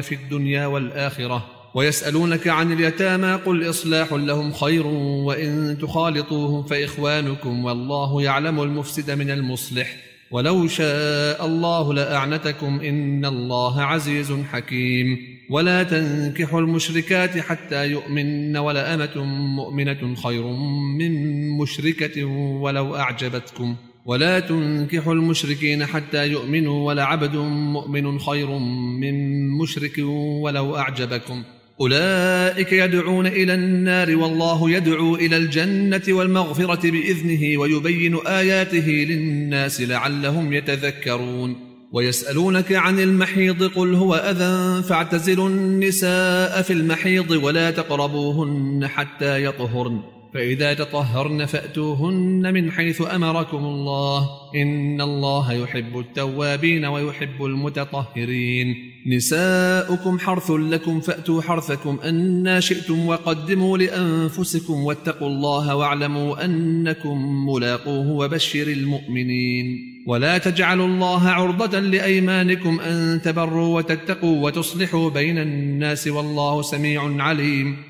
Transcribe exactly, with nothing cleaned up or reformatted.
في الدنيا والآخرة. ويسألونك عن اليتامى قل إصلاح لهم خير وإن تخالطوهم فإخوانكم والله يعلم المفسد من المصلح ولو شاء الله لأعنتكم إن الله عزيز حكيم. ولا تنكحوا المشركات حتى يؤمن ولأمة مؤمنة خير من مشركة ولو أعجبتكم ولا تنكحوا المشركين حتى يؤمنوا ولعبد مؤمن خير من مشرك ولو أعجبكم أولئك يدعون إلى النار والله يدعو إلى الجنة والمغفرة بإذنه ويبين آياته للناس لعلهم يتذكرون. ويسألونك عن المحيض قل هو أذى فاعتزلوا النساء في المحيض ولا تقربوهن حتى يطهرن فإذا تطهرن فأتوهن من حيث أمركم الله إن الله يحب التوابين ويحب المتطهرين. نساؤكم حرث لكم فأتوا حرثكم أنى شئتم وقدموا لأنفسكم واتقوا الله واعلموا أنكم ملاقوه وبشر المؤمنين. ولا تجعلوا الله عرضة لأيمانكم أن تبروا وتتقوا وتصلحوا بين الناس والله سميع عليم.